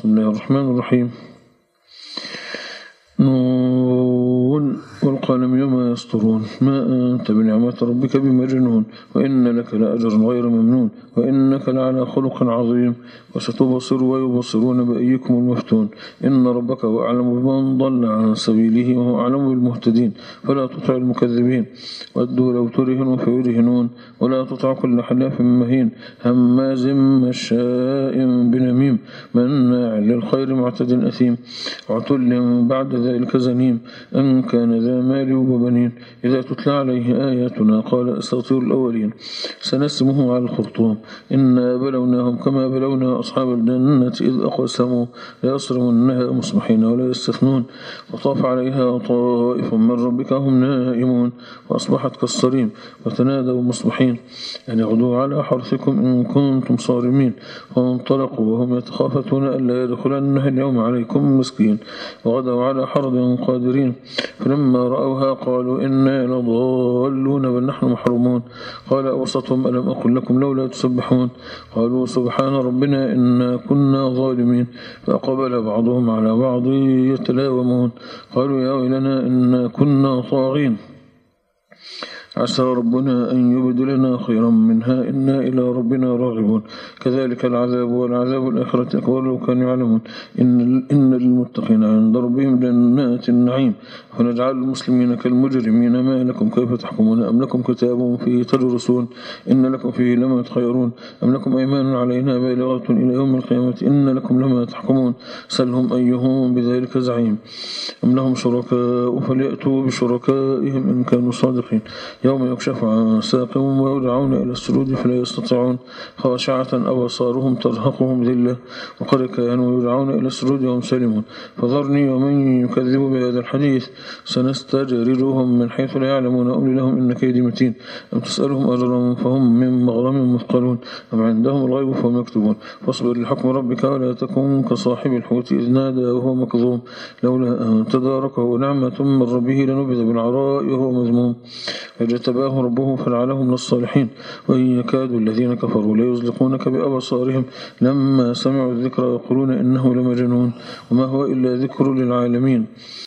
بسم الله الرحمن الرحيم. نون والقلم وما يسطرون ما أنت بنعمة ربك بمجنون وإن لك لأجرا غير ممنون وإنك لعلى خلق عظيم وستبصر ويبصرون بأيكم المفتون إن ربك هو أعلم بمن ضل عن سبيله وهو أعلم بالمهتدين فلا تطع المكذبين ودوا لو ترهنوا فيرهنون ولا تطع كل حلاف مهين هماز مشاء بنميم مناع للخير معتد أثيم عتل بعد ذلك زنيم أن كان ذا مال وبنين إذا تتلى عليه آياتنا قال أساطير الأولين سنسمه على الخرطوم إنا بلوناهم كما بلونا أصحاب الجنة إذ أقسموا ليصرمنها مصبحين ولا يستثنون وطاف عليها طائف من ربك هم نائمون وأصبحت كالصريم وتنادوا مصبحين أن يغدوا على حرثكم إن كنتم صارمين وانطلقوا وهم يتخافتون ألا يدخلنها اليوم عليكم مسكين وغدوا على حرد قادرين فلما رأوها قالوا إنا لضالون بل نحن محرومون قال أوسطهم ألم أقل لكم لولا تسبحون قالوا سبحان ربنا إنا كنا ظالمين فأقبل بعضهم على بعض يتلاومون قالوا يا ويلنا إنا كنا طاغين عسى ربنا أن يبدلنا خيرا منها إنا إلى ربنا راغبون كذلك العذاب والعذاب الآخرة أكبر لو كانوا يعلمون إن للمتقين عند ربهم جنات النعيم ونجعل المسلمين كالمجرمين ما لكم كيف تحكمون أم لكم كتاب فيه تدرسون إن لكم فيه لما تخيرون أم لكم أيمان علينا بالغة إلى يوم القيامة إن لكم لما تحكمون سلهم أيهم بذلك زعيم أم لهم شركاء فليأتوا بشركائهم إن كانوا صادقين يوم يكشف عن ساق ويدعون إلى السجود فلا يستطيعون خاشعة أبصارهم ترهقهم ذلة وقد كانوا يدعون إلى السجود وهم سالمون فذرني ومن يكذب بهذا الحديث سنستجرجهم من حيث لا يعلمون أملي لهم إن كيدي متين أم تسألهم أجرا فهم من مغرم مثقلون أم عندهم الغيب فهم يكتبون فاصبر لحكم ربك ولا تكن كصاحب الحوت إذ نادى وهو مكظوم لولا أن تداركه نعمة من ربه لنبذ بالعراء وهو مذموم فاجتباه ربه فجعله من الصالحين وإن يكاد الذين كفروا ليزلقونك بأبصارهم لما سمعوا الذكر يقولون إنه لمجنون وما هو إلا ذكر للعالمين